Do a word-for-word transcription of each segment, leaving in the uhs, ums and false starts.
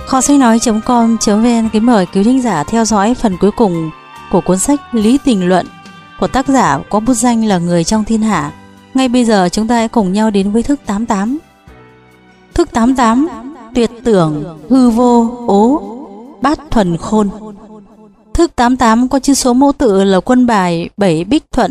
Kho sách nói.com.vn kính mời quý thính giả theo dõi phần cuối cùng của cuốn sách Lý Tình Luận của tác giả có bút danh là Người Trong Thiên Hạ. Ngay bây giờ chúng ta hãy cùng nhau đến với thức tám mươi tám. Thức tám mươi tám: Tuyệt tưởng hư vô ố bát thuần khôn. Thức tám mươi tám có chữ số mẫu tự là quân bài bảy bích thuận.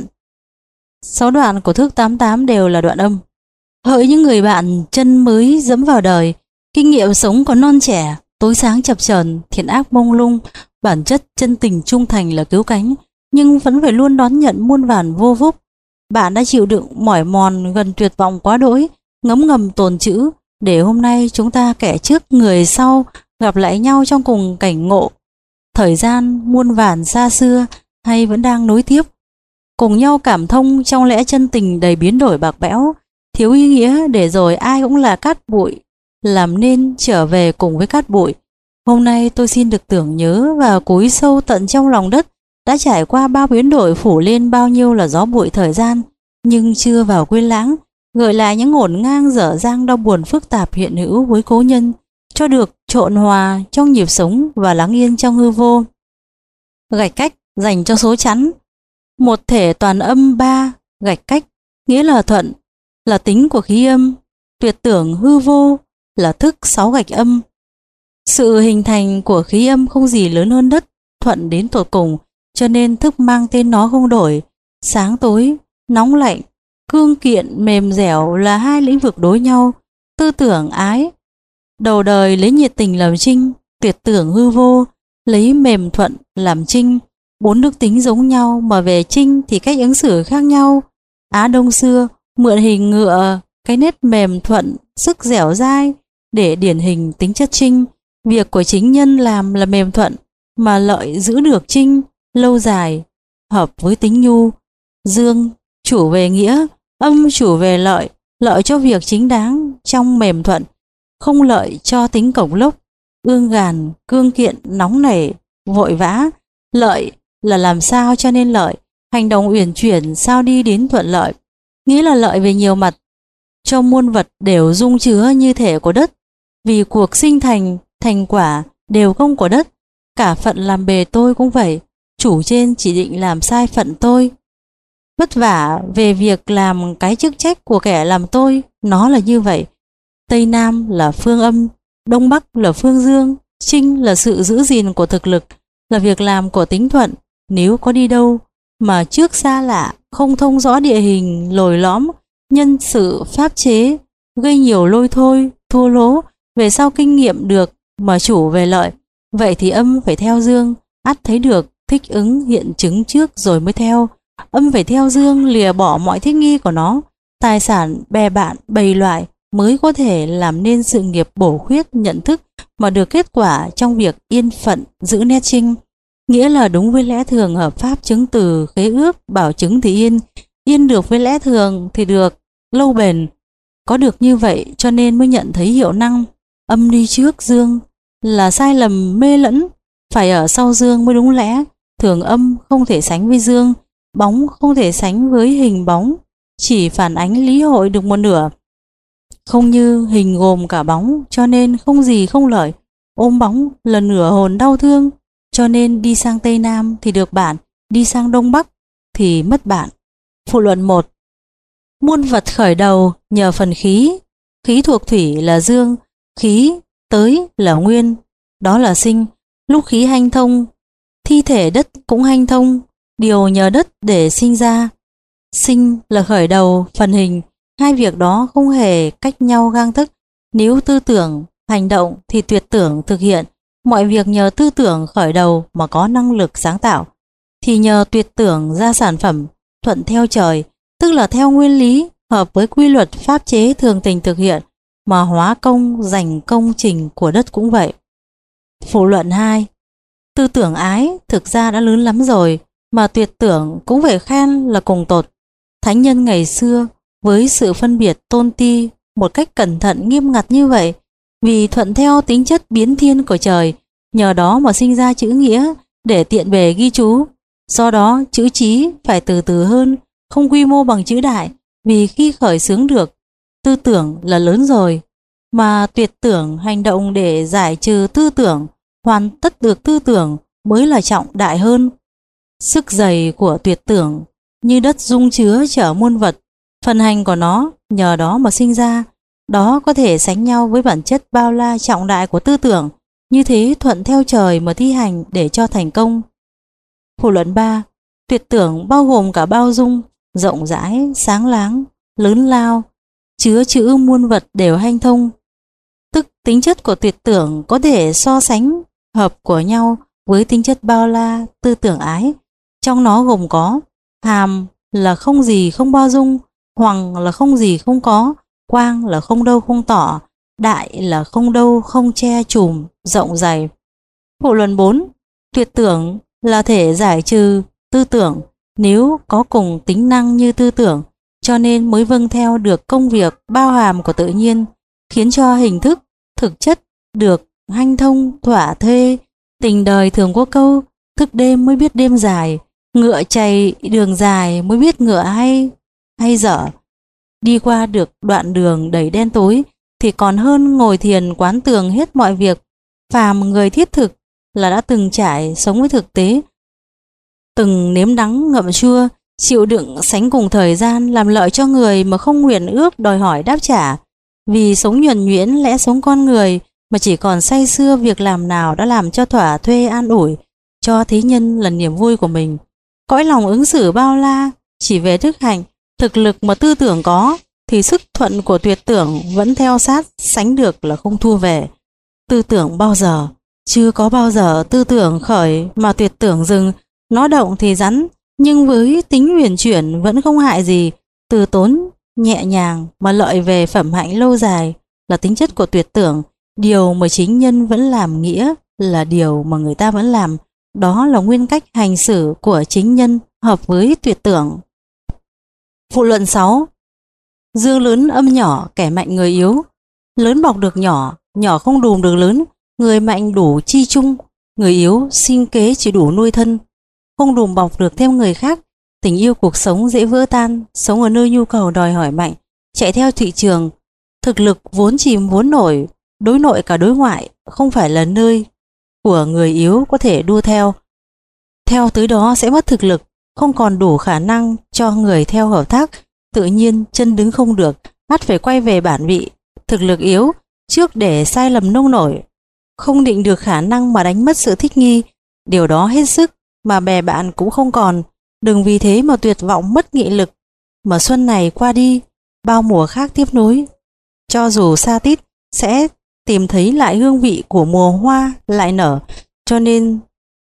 Sáu đoạn của thức tám mươi tám đều là đoạn âm. Hỡi những người bạn chân mới dẫm vào đời, kinh nghiệm sống còn non trẻ, tối sáng chập chờn, thiện ác mông lung, bản chất chân tình trung thành là cứu cánh, nhưng vẫn phải luôn đón nhận muôn vàn vô phúc. Bạn đã chịu đựng mỏi mòn gần tuyệt vọng quá đỗi, ngấm ngầm tồn trữ, để hôm nay chúng ta kẻ trước người sau gặp lại nhau trong cùng cảnh ngộ. Thời gian muôn vàn xa xưa hay vẫn đang nối tiếp, cùng nhau cảm thông trong lẽ chân tình đầy biến đổi bạc bẽo, thiếu ý nghĩa, để rồi ai cũng là cát bụi, làm nên trở về cùng với cát bụi. Hôm nay tôi xin được tưởng nhớ và cúi sâu tận trong lòng đất, đã trải qua bao biến đổi, phủ lên bao nhiêu là gió bụi thời gian, nhưng chưa vào quên lãng, gợi lại những ngổn ngang dở dang đau buồn phức tạp hiện hữu với cố nhân, cho được trộn hòa trong nhịp sống và lắng yên trong hư vô. Gạch cách dành cho số chẵn. Một thể toàn âm ba gạch cách nghĩa là thuận, là tính của khí âm. Tuyệt tưởng hư vô là thức sáu gạch âm. Sự hình thành của khí âm không gì lớn hơn đất, thuận đến tột cùng, cho nên thức mang tên nó không đổi. Sáng tối, nóng lạnh, cương kiện, mềm dẻo là hai lĩnh vực đối nhau. Tư tưởng ái, đầu đời lấy nhiệt tình làm trinh, tuyệt tưởng hư vô, lấy mềm thuận làm trinh. Bốn đức tính giống nhau mà về trinh thì cách ứng xử khác nhau. Á Đông xưa mượn hình ngựa, cái nét mềm thuận, sức dẻo dai để điển hình tính chất trinh. Việc của chính nhân làm là mềm thuận, mà lợi giữ được trinh lâu dài, hợp với tính nhu. Dương chủ về nghĩa, âm chủ về lợi, lợi cho việc chính đáng trong mềm thuận, không lợi cho tính cộc lốc, ương gàn, cương kiện, nóng nảy, vội vã. Lợi là làm sao cho nên lợi, hành động uyển chuyển sao đi đến thuận lợi, nghĩa là lợi về nhiều mặt, cho muôn vật đều dung chứa như thể của đất, vì cuộc sinh thành, thành quả đều công của đất. Cả phận làm bề tôi cũng vậy, chủ trên chỉ định làm sai phận tôi. Vất vả về việc làm cái chức trách của kẻ làm tôi, nó là như vậy. Tây Nam là phương âm, Đông Bắc là phương dương, trinh là sự giữ gìn của thực lực, là việc làm của tính thuận. Nếu có đi đâu mà trước xa lạ, không thông rõ địa hình lồi lõm, nhân sự pháp chế, gây nhiều lôi thôi, thua lỗ, về sau kinh nghiệm được mà chủ về lợi, vậy thì âm phải theo dương, ắt thấy được thích ứng hiện chứng trước rồi mới theo. Âm phải theo dương, lìa bỏ mọi thích nghi của nó, tài sản bè bạn bầy loại, mới có thể làm nên sự nghiệp bổ khuyết nhận thức mà được kết quả trong việc yên phận giữ nét trinh, nghĩa là đúng với lẽ thường hợp pháp chứng từ khế ước, bảo chứng thì yên, yên được với lẽ thường thì được lâu bền. Có được như vậy cho nên mới nhận thấy hiệu năng. Âm đi trước dương là sai lầm mê lẫn, phải ở sau dương mới đúng lẽ. Thường âm không thể sánh với dương, bóng không thể sánh với hình bóng, chỉ phản ánh lý hội được một nửa, không như hình gồm cả bóng, cho nên không gì không lợi. Ôm bóng là nửa hồn đau thương, cho nên đi sang Tây Nam thì được bạn, đi sang Đông Bắc thì mất bạn. Phụ luận một. Muôn vật khởi đầu nhờ phần khí, khí thuộc thủy là dương, khí tới là nguyên, đó là sinh. Lúc khí hanh thông, thi thể đất cũng hanh thông, điều nhờ đất để sinh ra. Sinh là khởi đầu, phần hình, hai việc đó không hề cách nhau gang tấc. Nếu tư tưởng hành động thì tuyệt tưởng thực hiện. Mọi việc nhờ tư tưởng khởi đầu mà có năng lực sáng tạo, thì nhờ tuyệt tưởng ra sản phẩm, thuận theo trời, tức là theo nguyên lý, hợp với quy luật pháp chế thường tình thực hiện, mà hóa công giành công trình của đất cũng vậy. Phụ luận hai. Tư tưởng ái thực ra đã lớn lắm rồi, mà tuyệt tưởng cũng phải khen là cùng tột. Thánh nhân ngày xưa với sự phân biệt tôn ti một cách cẩn thận nghiêm ngặt như vậy, vì thuận theo tính chất biến thiên của trời, nhờ đó mà sinh ra chữ nghĩa để tiện bề ghi chú. Do đó chữ chí phải từ từ hơn, không quy mô bằng chữ đại, vì khi khởi xướng được tư tưởng là lớn rồi, mà tuyệt tưởng hành động để giải trừ tư tưởng, hoàn tất được tư tưởng mới là trọng đại hơn. Sức dày của tuyệt tưởng như đất dung chứa chở muôn vật, phần hành của nó nhờ đó mà sinh ra, đó có thể sánh nhau với bản chất bao la trọng đại của tư tưởng, như thế thuận theo trời mà thi hành để cho thành công. Phụ luận ba. Tuyệt tưởng bao gồm cả bao dung, rộng rãi, sáng láng, lớn lao, chứa chữ muôn vật đều hanh thông. Tức tính chất của tuyệt tưởng có thể so sánh hợp của nhau với tính chất bao la tư tưởng ái. Trong nó gồm có hàm là không gì không bao dung, hoằng là không gì không có, quang là không đâu không tỏ, đại là không đâu không che trùm, rộng dày. Phụ luận bốn. Tuyệt tưởng là thể giải trừ tư tưởng, nếu có cùng tính năng như tư tưởng, cho nên mới vâng theo được công việc bao hàm của tự nhiên, khiến cho hình thức, thực chất được hanh thông, thỏa thuê. Tình đời thường có câu, thức đêm mới biết đêm dài, ngựa chạy đường dài mới biết ngựa hay hay dở. Đi qua được đoạn đường đầy đen tối thì còn hơn ngồi thiền quán tường hết mọi việc. Phàm người thiết thực là đã từng trải sống với thực tế, từng nếm đắng ngậm chua, chịu đựng sánh cùng thời gian, làm lợi cho người mà không nguyện ước đòi hỏi đáp trả. Vì sống nhuần nhuyễn lẽ sống con người mà chỉ còn say sưa việc làm nào đã làm cho thỏa thuê an ủi cho thế nhân là niềm vui của mình. Cõi lòng ứng xử bao la chỉ về đức hạnh, thực lực mà tư tưởng có thì sức thuận của tuyệt tưởng vẫn theo sát sánh được là không thua về. Tư tưởng bao giờ chưa có bao giờ tư tưởng khởi mà tuyệt tưởng dừng, nó động thì rắn, nhưng với tính huyền chuyển vẫn không hại gì, từ tốn nhẹ nhàng mà lợi về phẩm hạnh lâu dài là tính chất của tuyệt tưởng. Điều mà chính nhân vẫn làm nghĩa là điều mà người ta vẫn làm, đó là nguyên cách hành xử của chính nhân hợp với tuyệt tưởng. Phụ luận sáu. Dương lớn âm nhỏ, kẻ mạnh người yếu. Lớn bọc được nhỏ, nhỏ không đùm được lớn. Người mạnh đủ chi chung, người yếu sinh kế chỉ đủ nuôi thân. Không đùm bọc được thêm người khác, tình yêu cuộc sống dễ vỡ tan. Sống ở nơi nhu cầu đòi hỏi mạnh, chạy theo thị trường, thực lực vốn chìm vốn nổi, đối nội cả đối ngoại không phải là nơi của người yếu có thể đua theo. Theo tới đó sẽ mất thực lực, không còn đủ khả năng cho người theo hợp tác, tự nhiên chân đứng không được, ắt phải quay về bản vị. Thực lực yếu trước để sai lầm nông nổi, không định được khả năng mà đánh mất sự thích nghi, điều đó hết sức mà bè bạn cũng không còn. Đừng vì thế mà tuyệt vọng mất nghị lực, mà xuân này qua đi, bao mùa khác tiếp nối. Cho dù xa tít sẽ tìm thấy lại hương vị của mùa hoa lại nở, cho nên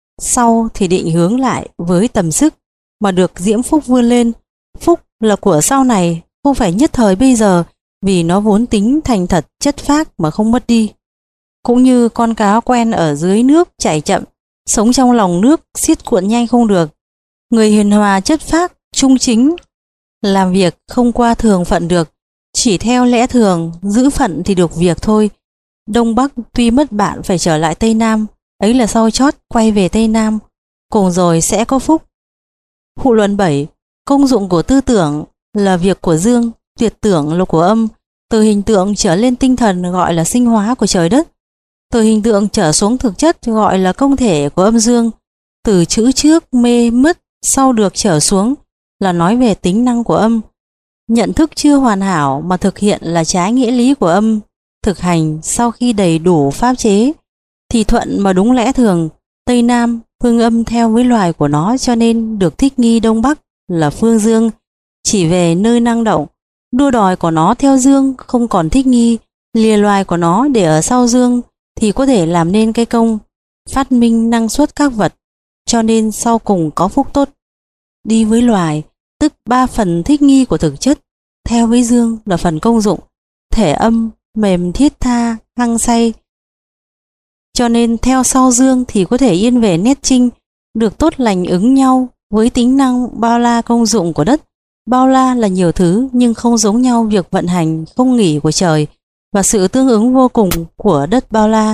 sau thì định hướng lại với tầm sức mà được diễm phúc vươn lên. Phúc là của sau này, không phải nhất thời bây giờ, vì nó vốn tính thành thật chất phác mà không mất đi. Cũng như con cá quen ở dưới nước chảy chậm, sống trong lòng nước siết cuộn nhanh không được. Người hiền hòa chất phác trung chính, làm việc không qua thường phận được, chỉ theo lẽ thường giữ phận thì được việc thôi. Đông Bắc tuy mất bạn phải trở lại Tây Nam, ấy là sau chót quay về Tây Nam, cùng rồi sẽ có phúc. Phụ luận bảy. Công dụng của tư tưởng là việc của dương, tuyệt tưởng là của âm. Từ hình tượng trở lên tinh thần gọi là sinh hóa của trời đất, từ hình tượng trở xuống thực chất gọi là công thể của âm dương. Từ chữ trước mê mất sau được trở xuống là nói về tính năng của âm. Nhận thức chưa hoàn hảo mà thực hiện là trái nghĩa lý của âm. Thực hành sau khi đầy đủ pháp chế thì thuận mà đúng lẽ thường. Tây Nam phương âm theo với loài của nó, cho nên được thích nghi. Đông Bắc là phương dương, chỉ về nơi năng động, đua đòi của nó theo dương không còn thích nghi. Lìa loài của nó để ở sau dương thì có thể làm nên cái công phát minh năng suất các vật, cho nên sau cùng có phúc tốt. Đi với loài tức ba phần thích nghi của thực chất, theo với dương là phần công dụng, thể âm mềm thiết tha hăng say, cho nên theo sau dương thì có thể yên về nét trinh, được tốt lành ứng nhau với tính năng bao la công dụng của đất. Bao la là nhiều thứ nhưng không giống nhau việc vận hành không nghỉ của trời và sự tương ứng vô cùng của đất bao la.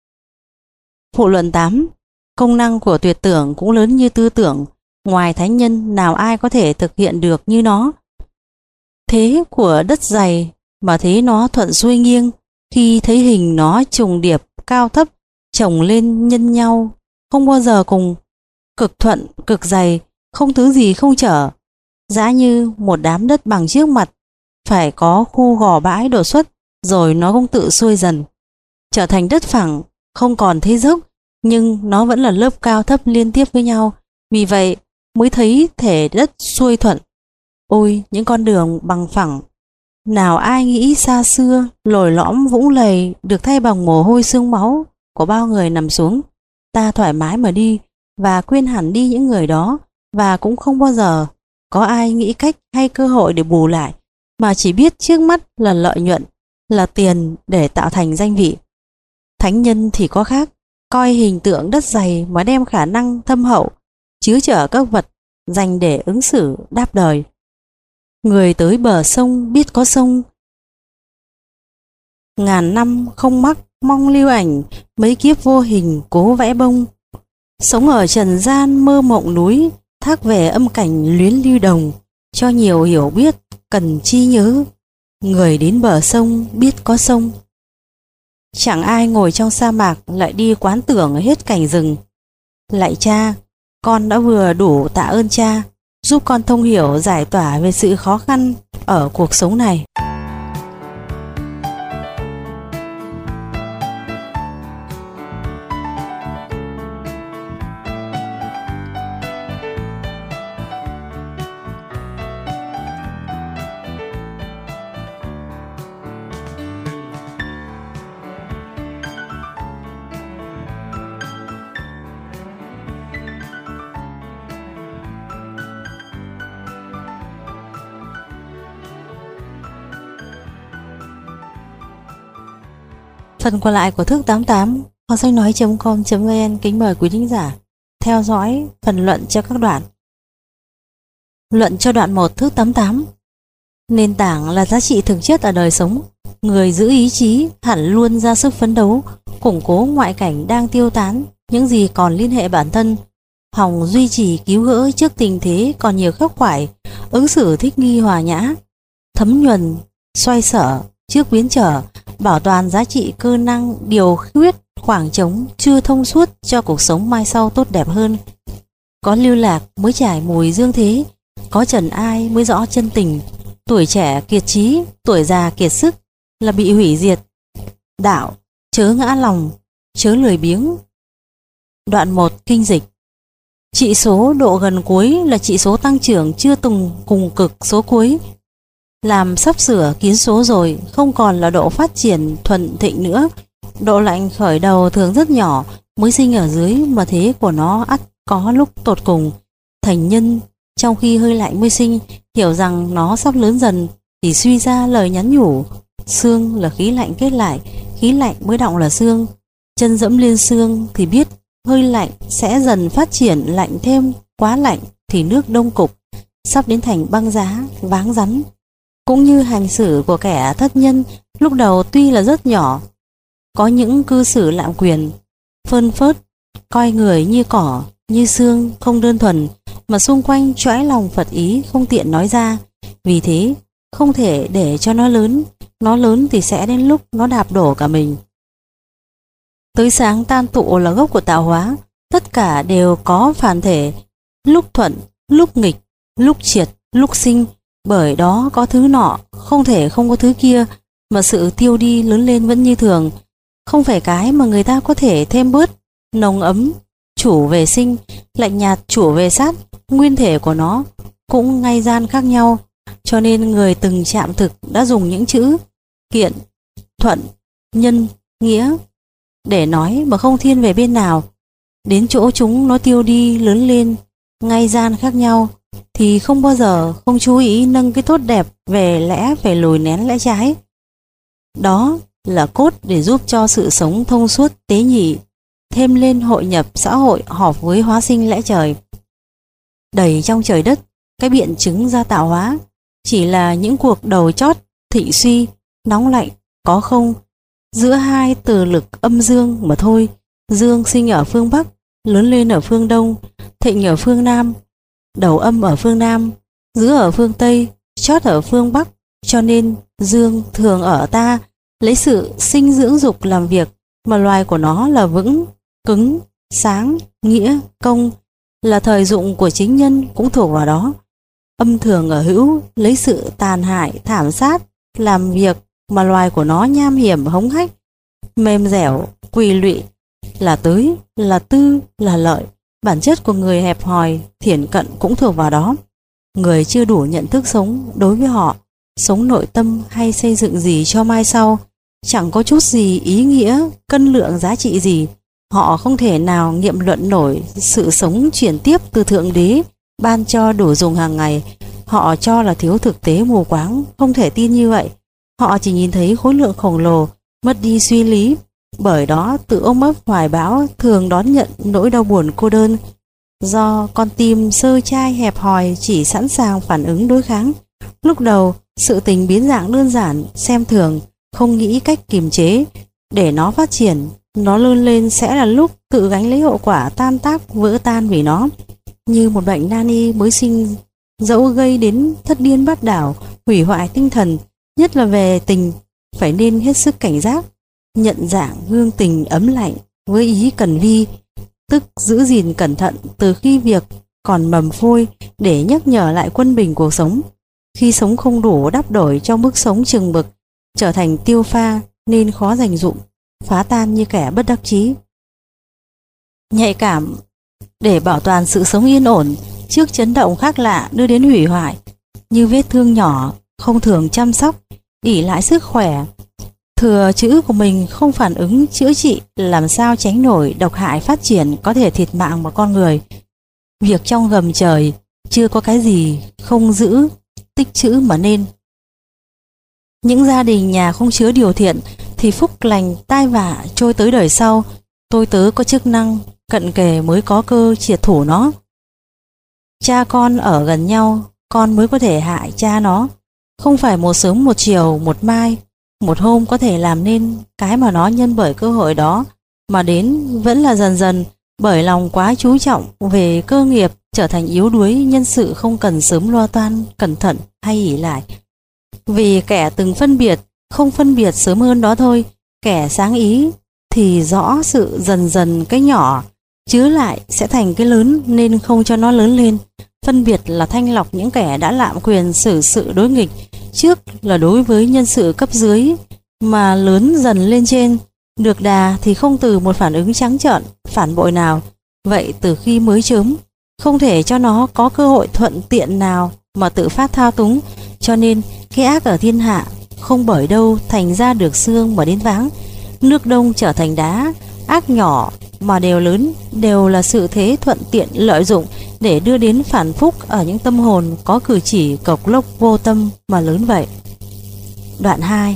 Phụ luận tám. Công năng của tuyệt tưởng cũng lớn như tư tưởng, ngoài thánh nhân nào ai có thể thực hiện được như nó. Thế của đất dày mà thế nó thuận xuôi nghiêng, Khi thấy hình nó trùng điệp, cao thấp, chồng lên nhân nhau, không bao giờ cùng, cực thuận, cực dày, không thứ gì không chở, giá như một đám đất bằng trước mặt, phải có khu gò bãi đột xuất, rồi nó cũng tự xuôi dần, trở thành đất phẳng, không còn thế dốc, nhưng nó vẫn là lớp cao thấp liên tiếp với nhau, vì vậy mới thấy thể đất xuôi thuận. Ôi, những con đường bằng phẳng, nào ai nghĩ xa xưa, lồi lõm vũng lầy được thay bằng mồ hôi xương máu của bao người nằm xuống. Ta thoải mái mà đi, và quên hẳn đi những người đó, và cũng không bao giờ có ai nghĩ cách hay cơ hội để bù lại, mà chỉ biết trước mắt là lợi nhuận, là tiền để tạo thành danh vị. Thánh nhân thì có khác, coi hình tượng đất dày mà đem khả năng thâm hậu, chứa chở các vật dành để ứng xử đáp đời. Người tới bờ sông biết có sông, ngàn năm không mắc mong lưu ảnh, mấy kiếp vô hình cố vẽ bông. Sống ở trần gian mơ mộng núi, thác về âm cảnh luyến lưu đồng, cho nhiều hiểu biết cần chi nhớ. Người đến bờ sông biết có sông. Chẳng ai ngồi trong sa mạc lại đi quán tưởng hết cảnh rừng. Lạy cha, con đã vừa đủ tạ ơn cha, giúp con thông hiểu giải tỏa về sự khó khăn ở cuộc sống này. Phần còn lại của thước tám tám, Hoàng Sách Nói chấm com chấm vn kính mời quý thính giả theo dõi phần luận cho các đoạn. Luận cho đoạn một thước tám tám. Nền tảng là giá trị thực chất ở đời sống. Người giữ ý chí hẳn luôn ra sức phấn đấu, củng cố ngoại cảnh đang tiêu tán, những gì còn liên hệ bản thân, hòng duy trì cứu gỡ trước tình thế còn nhiều khắc khoải, ứng xử thích nghi hòa nhã, thấm nhuần, xoay sở trước biến trở, bảo toàn giá trị cơ năng, điều khuyết khoảng trống chưa thông suốt cho cuộc sống mai sau tốt đẹp hơn. Có lưu lạc mới trải mùi dương thế, có trần ai mới rõ chân tình. Tuổi trẻ kiệt trí, tuổi già kiệt sức là bị hủy diệt. Đạo chớ ngã lòng, chớ lười biếng. Đoạn một kinh dịch. Trị số độ gần cuối là trị số tăng trưởng chưa từng cùng cực số cuối. Làm sắp sửa kiến số rồi, không còn là độ phát triển thuận thịnh nữa. Độ lạnh khởi đầu thường rất nhỏ, mới sinh ở dưới mà thế của nó ắt có lúc tột cùng. Thành nhân trong khi hơi lạnh mới sinh, hiểu rằng nó sắp lớn dần thì suy ra lời nhắn nhủ. Xương là khí lạnh kết lại, khí lạnh mới đọng là xương. Chân dẫm lên xương thì biết hơi lạnh sẽ dần phát triển lạnh thêm, quá lạnh thì nước đông cục, sắp đến thành băng giá, váng rắn. Cũng như hành xử của kẻ thất nhân, lúc đầu tuy là rất nhỏ, có những cư xử lạm quyền, phơn phớt, coi người như cỏ, như xương, không đơn thuần, mà xung quanh chõi lòng Phật ý không tiện nói ra. Vì thế, không thể để cho nó lớn, nó lớn thì sẽ đến lúc nó đạp đổ cả mình. Tới sáng tan tụ là gốc của tạo hóa, tất cả đều có phản thể, lúc thuận, lúc nghịch, lúc triệt, lúc sinh. Bởi đó có thứ nọ, không thể không có thứ kia, mà sự tiêu đi lớn lên vẫn như thường. Không phải cái mà người ta có thể thêm bớt, nồng ấm, chủ về sinh, lạnh nhạt chủ về sát, nguyên thể của nó cũng ngay gian khác nhau. Cho nên người từng chạm thực đã dùng những chữ kiện, thuận, nhân, nghĩa để nói mà không thiên về bên nào. Đến chỗ chúng nó tiêu đi lớn lên, ngay gian khác nhau, thì không bao giờ không chú ý nâng cái tốt đẹp về lẽ phải lùi nén lẽ trái. Đó là cốt để giúp cho sự sống thông suốt tế nhị, thêm lên hội nhập xã hội hợp với hóa sinh lẽ trời. Đầy trong trời đất, cái biện chứng ra tạo hóa chỉ là những cuộc đầu chót thịnh suy, nóng lạnh, có không, giữa hai từ lực âm dương mà thôi. Dương sinh ở phương Bắc, lớn lên ở phương Đông, thịnh ở phương Nam, đầu âm ở phương Nam, giữa ở phương Tây, chót ở phương Bắc, cho nên dương thường ở ta lấy sự sinh dưỡng dục làm việc mà loài của nó là vững, cứng, sáng, nghĩa, công, là thời dụng của chính nhân cũng thuộc vào đó. Âm thường ở hữu lấy sự tàn hại, thảm sát làm việc mà loài của nó nham hiểm, hống hách, mềm dẻo, quỳ lụy, là tới, là tư, là lợi. Bản chất của người hẹp hòi, thiển cận cũng thuộc vào đó. Người chưa đủ nhận thức sống đối với họ, sống nội tâm hay xây dựng gì cho mai sau, chẳng có chút gì ý nghĩa, cân lượng giá trị gì. Họ không thể nào nghiệm luận nổi sự sống chuyển tiếp từ Thượng Đế ban cho đủ dùng hàng ngày. Họ cho là thiếu thực tế mù quáng, không thể tin như vậy. Họ chỉ nhìn thấy khối lượng khổng lồ, mất đi suy lý, bởi đó tự ôm ấp hoài bão, thường đón nhận nỗi đau buồn cô đơn. Do con tim sơ chai hẹp hòi chỉ sẵn sàng phản ứng đối kháng. Lúc đầu, sự tình biến dạng đơn giản, xem thường, không nghĩ cách kiềm chế. Để nó phát triển, nó lớn lên sẽ là lúc tự gánh lấy hậu quả tan tác vỡ tan vì nó. Như một bệnh nan y mới sinh, dẫu gây đến thất điên bát đảo, hủy hoại tinh thần, nhất là về tình, phải nên hết sức cảnh giác, nhận dạng gương tình ấm lạnh với ý cần vi, tức giữ gìn cẩn thận từ khi việc còn mầm phôi, để nhắc nhở lại quân bình cuộc sống. Khi sống không đủ đắp đổi cho mức sống chừng mực, trở thành tiêu pha nên khó dành dụm, phá tan như kẻ bất đắc chí. Nhạy cảm để bảo toàn sự sống yên ổn trước chấn động khác lạ đưa đến hủy hoại, như vết thương nhỏ, không thường chăm sóc, ỷ lại sức khỏe, thừa chữ của mình không phản ứng chữa trị, làm sao tránh nổi độc hại phát triển có thể thiệt mạng một con người. Việc trong gầm trời chưa có cái gì không giữ tích chữ mà nên. Những gia đình nhà không chứa điều thiện thì phúc lành tai vạ trôi tới đời sau. Tôi tớ có chức năng cận kề mới có cơ triệt thủ nó. Cha con ở gần nhau, con mới có thể hại cha nó. Không phải một sớm một chiều, một mai, một hôm có thể làm nên cái mà nó nhân bởi cơ hội đó mà đến, vẫn là dần dần, bởi lòng quá chú trọng về cơ nghiệp trở thành yếu đuối nhân sự, không cần sớm lo toan, cẩn thận hay ỷ lại. Vì kẻ từng phân biệt, không phân biệt sớm hơn đó thôi. Kẻ sáng ý thì rõ sự dần dần cái nhỏ chứ lại sẽ thành cái lớn, nên không cho nó lớn lên. Phân biệt là thanh lọc những kẻ đã lạm quyền xử sự đối nghịch, trước là đối với nhân sự cấp dưới, mà lớn dần lên trên. Được đà thì không từ một phản ứng trắng trợn, phản bội nào. Vậy từ khi mới chớm, không thể cho nó có cơ hội thuận tiện nào mà tự phát thao túng. Cho nên cái ác ở thiên hạ không bởi đâu thành ra được xương mà đến váng. Nước đông trở thành đá, ác nhỏ mà đều lớn, đều là sự thế thuận tiện lợi dụng để đưa đến phản phúc ở những tâm hồn có cử chỉ cộc lốc vô tâm mà lớn vậy. Đoạn hai.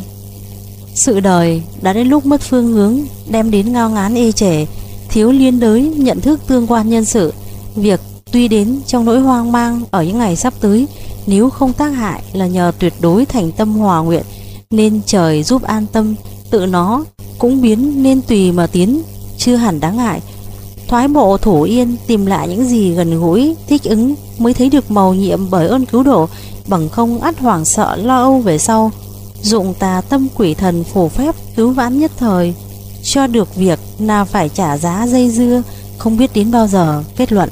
Sự đời đã đến lúc mất phương hướng, đem đến ngao ngán ê chề, thiếu liên đới nhận thức tương quan nhân sự. Việc tuy đến trong nỗi hoang mang ở những ngày sắp tới, nếu không tác hại là nhờ tuyệt đối thành tâm hòa nguyện, nên trời giúp an tâm, tự nó cũng biến nên tùy mà tiến, chưa hẳn đáng ngại. Thoái bộ thủ yên, tìm lại những gì gần gũi, thích ứng, mới thấy được mầu nhiệm bởi ơn cứu độ, bằng không ắt hoảng sợ lo âu về sau. Dụng tà tâm quỷ thần phù phép cứu vãn nhất thời, cho được việc nào phải trả giá dây dưa, không biết đến bao giờ. Kết luận: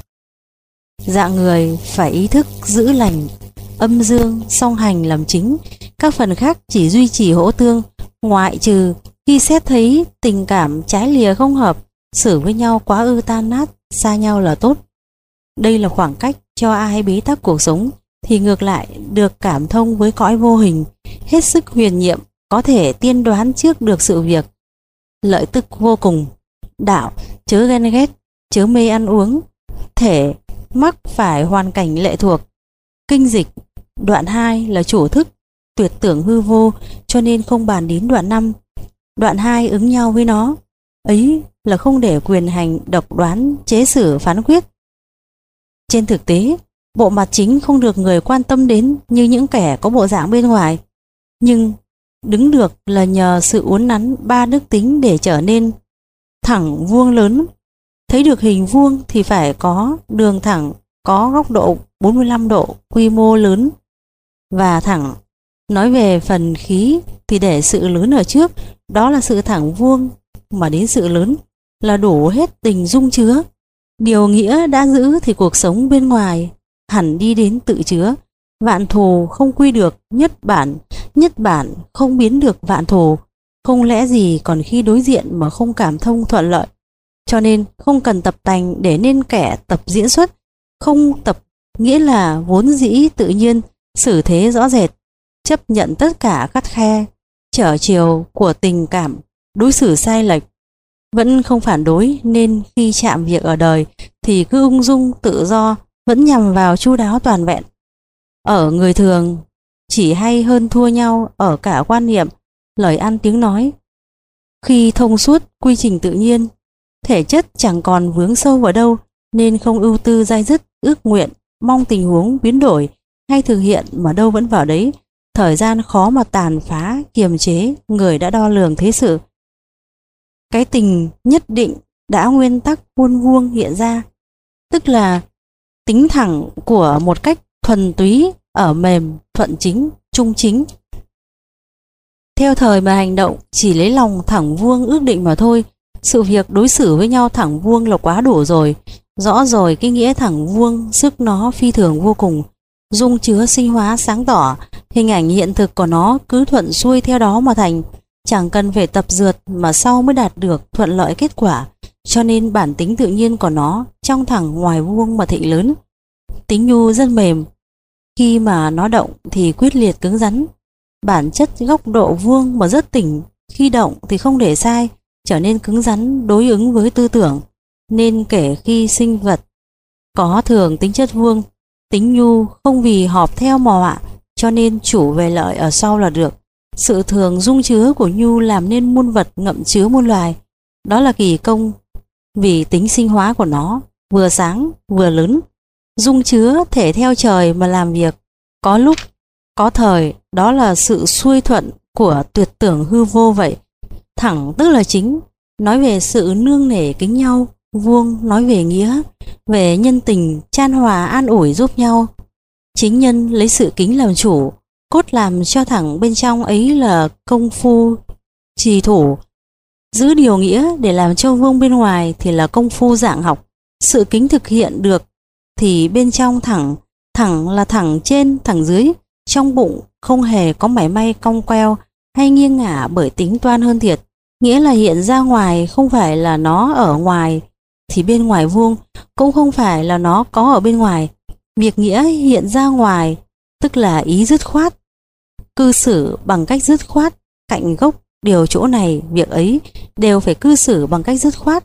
dạng người phải ý thức giữ lành, âm dương song hành làm chính, các phần khác chỉ duy trì hỗ tương, ngoại trừ khi xét thấy tình cảm trái lìa không hợp, xử với nhau quá ư tan nát, xa nhau là tốt. Đây là khoảng cách cho ai bế tắc cuộc sống thì ngược lại được cảm thông với cõi vô hình, hết sức huyền nhiệm, có thể tiên đoán trước được sự việc. Lợi tức vô cùng. Đạo chớ ghen ghét, chớ mê ăn uống, thể mắc phải hoàn cảnh lệ thuộc. Kinh dịch đoạn hai là chủ thức, tuyệt tưởng hư vô, cho nên không bàn đến đoạn năm. Đoạn hai ứng nhau với nó, ấy là không để quyền hành độc đoán chế xử phán quyết. Trên thực tế, bộ mặt chính không được người quan tâm đến như những kẻ có bộ dạng bên ngoài, nhưng đứng được là nhờ sự uốn nắn ba đức tính để trở nên thẳng vuông lớn. Thấy được hình vuông thì phải có đường thẳng, có góc độ bốn mươi lăm độ, quy mô lớn và thẳng. Nói về phần khí thì để sự lớn ở trước, đó là sự thẳng vuông, mà đến sự lớn là đổ hết tình dung chứa. Điều nghĩa đã giữ thì cuộc sống bên ngoài hẳn đi đến tự chứa. Vạn thù không quy được nhất bản, nhất bản không biến được vạn thù. Không lẽ gì còn khi đối diện mà không cảm thông thuận lợi. Cho nên không cần tập tành để nên kẻ tập diễn xuất. Không tập nghĩa là vốn dĩ tự nhiên, xử thế rõ rệt, chấp nhận tất cả khắt khe, trở chiều của tình cảm, đối xử sai lệch. Vẫn không phản đối, nên khi chạm việc ở đời thì cứ ung dung tự do, vẫn nhằm vào chu đáo toàn vẹn. Ở người thường chỉ hay hơn thua nhau ở cả quan niệm, lời ăn tiếng nói. Khi thông suốt quy trình tự nhiên, thể chất chẳng còn vướng sâu vào đâu, nên không ưu tư dai dứt ước nguyện, mong tình huống biến đổi hay thực hiện mà đâu vẫn vào đấy. Thời gian khó mà tàn phá, kiềm chế người đã đo lường thế sự. Cái tình nhất định đã nguyên tắc vuông vuông hiện ra, tức là tính thẳng của một cách thuần túy, ở mềm, thuận chính, trung chính. Theo thời mà hành động, chỉ lấy lòng thẳng vuông ước định mà thôi. Sự việc đối xử với nhau thẳng vuông là quá đủ rồi. Rõ rồi cái nghĩa thẳng vuông, sức nó phi thường vô cùng, dung chứa sinh hóa sáng tỏ, hình ảnh hiện thực của nó cứ thuận xuôi theo đó mà thành, chẳng cần phải tập dượt mà sau mới đạt được thuận lợi kết quả. Cho nên bản tính tự nhiên của nó trong thẳng ngoài vuông mà thịnh lớn. Tính nhu rất mềm, khi mà nó động thì quyết liệt cứng rắn. Bản chất góc độ vuông mà rất tỉnh, khi động thì không để sai, trở nên cứng rắn đối ứng với tư tưởng. Nên kể khi sinh vật có thường tính chất vuông, tính nhu không vì họp theo mò họa, cho nên chủ về lợi ở sau là được. Sự thường dung chứa của nhu làm nên muôn vật ngậm chứa muôn loài. Đó là kỳ công vì tính sinh hóa của nó vừa sáng vừa lớn. Dung chứa thể theo trời mà làm việc, có lúc có thời, đó là sự xuôi thuận của tuyệt tưởng hư vô vậy. Thẳng tức là chính, nói về sự nương nể kính nhau. Vuông nói về nghĩa, về nhân tình chan hòa an ủi giúp nhau. Chính nhân lấy sự kính làm chủ, cốt làm cho thẳng bên trong ấy là công phu trì thủ. Giữ điều nghĩa để làm cho vuông bên ngoài thì là công phu dạng học. Sự kính thực hiện được thì bên trong thẳng, thẳng là thẳng trên thẳng dưới, trong bụng không hề có mảy may cong queo hay nghiêng ngả bởi tính toan hơn thiệt. Nghĩa là hiện ra ngoài không phải là nó ở ngoài, thì bên ngoài vuông cũng không phải là nó có ở bên ngoài. Việc nghĩa hiện ra ngoài tức là ý dứt khoát, cư xử bằng cách dứt khoát, cạnh gốc điều chỗ này việc ấy đều phải cư xử bằng cách dứt khoát.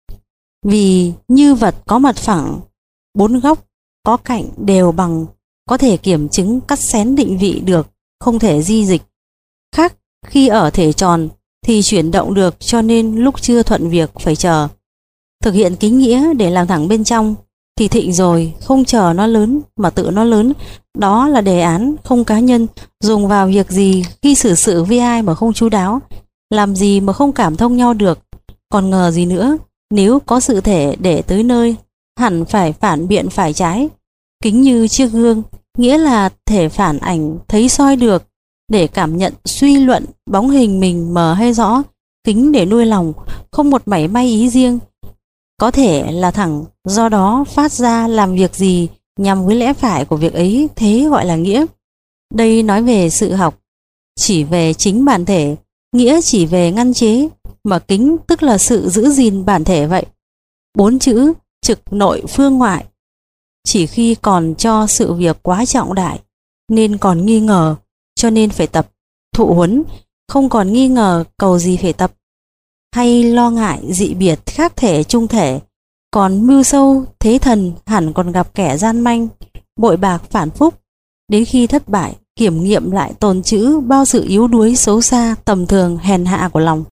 Vì như vật có mặt phẳng, bốn góc có cạnh đều bằng, có thể kiểm chứng cắt xén định vị được, không thể di dịch. Khác khi ở thể tròn thì chuyển động được, cho nên lúc chưa thuận việc phải chờ. Thực hiện kính nghĩa để làm thẳng bên trong thì thịnh rồi, không chờ nó lớn mà tự nó lớn. Đó là đề án không cá nhân, dùng vào việc gì, khi xử sự với ai mà không chu đáo, làm gì mà không cảm thông nhau được. Còn ngờ gì nữa, nếu có sự thể để tới nơi, hẳn phải phản biện phải trái. Kính như chiếc gương, nghĩa là thể phản ảnh thấy soi được, để cảm nhận suy luận bóng hình mình mờ hay rõ. Kính để nuôi lòng, không một mảy may ý riêng, có thể là thẳng, do đó phát ra làm việc gì nhằm với lẽ phải của việc ấy, thế gọi là nghĩa. Đây nói về sự học, chỉ về chính bản thể, nghĩa chỉ về ngăn chế, mà kính tức là sự giữ gìn bản thể vậy. Bốn chữ trực nội phương ngoại, chỉ khi còn cho sự việc quá trọng đại nên còn nghi ngờ, cho nên phải tập. Thụ huấn, không còn nghi ngờ cầu gì phải tập, hay lo ngại dị biệt khác thể trung thể. Còn mưu sâu thế thần hẳn còn gặp kẻ gian manh, bội bạc phản phúc. Đến khi thất bại, kiểm nghiệm lại tồn trữ bao sự yếu đuối xấu xa, tầm thường, hèn hạ của lòng.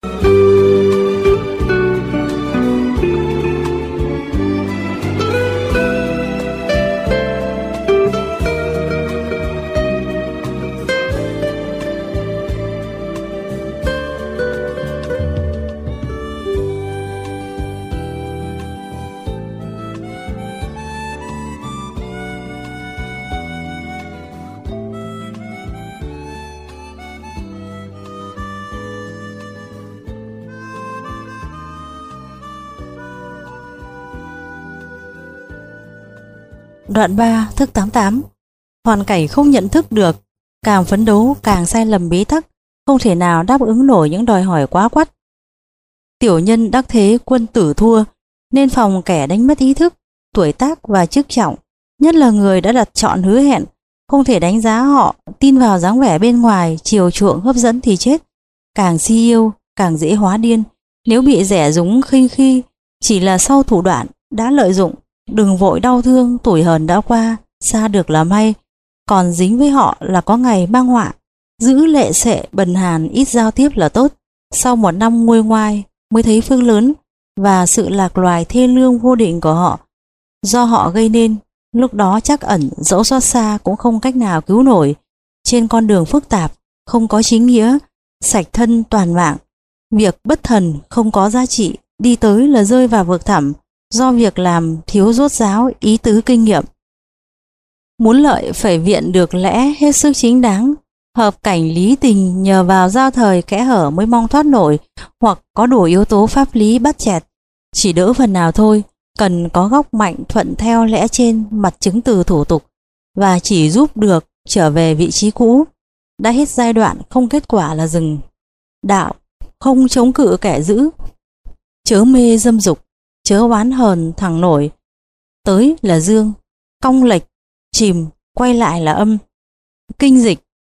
Đoạn ba, thức tám tám. Hoàn cảnh không nhận thức được, càng phấn đấu càng sai lầm bế tắc, không thể nào đáp ứng nổi những đòi hỏi quá quắt. Tiểu nhân đắc thế quân tử thua, nên phòng kẻ đánh mất ý thức, tuổi tác và chức trọng, nhất là người đã đặt chọn hứa hẹn, không thể đánh giá họ, tin vào dáng vẻ bên ngoài, chiều chuộng hấp dẫn thì chết. Càng si yêu, càng dễ hóa điên, nếu bị rẻ rúng khinh khi, chỉ là sau thủ đoạn, đã lợi dụng, đừng vội đau thương, tuổi hờn đã qua, xa được là may, còn dính với họ là có ngày mang họa. Giữ lệ sệ bần hàn, ít giao tiếp là tốt. Sau một năm nguôi ngoai mới thấy phước lớn, và sự lạc loài thê lương vô định của họ do họ gây nên, lúc đó chắc ẩn dẫu xót xa cũng không cách nào cứu nổi. Trên con đường phức tạp, không có chính nghĩa, sạch thân toàn mạng, việc bất thần không có giá trị, đi tới là rơi vào vực thẳm, do việc làm thiếu rốt ráo, ý tứ kinh nghiệm. Muốn lợi phải viện được lẽ hết sức chính đáng, hợp cảnh lý tình nhờ vào giao thời kẽ hở mới mong thoát nổi, hoặc có đủ yếu tố pháp lý bắt chẹt, chỉ đỡ phần nào thôi, cần có góc mạnh thuận theo lẽ trên mặt chứng từ thủ tục, và chỉ giúp được trở về vị trí cũ. Đã hết giai đoạn không kết quả là dừng. Đạo không chống cự kẻ dữ, chớ mê dâm dục, chớ oán hờn thằng nổi. Tới là dương, cong lệch, chìm, quay lại là âm. Kinh dịch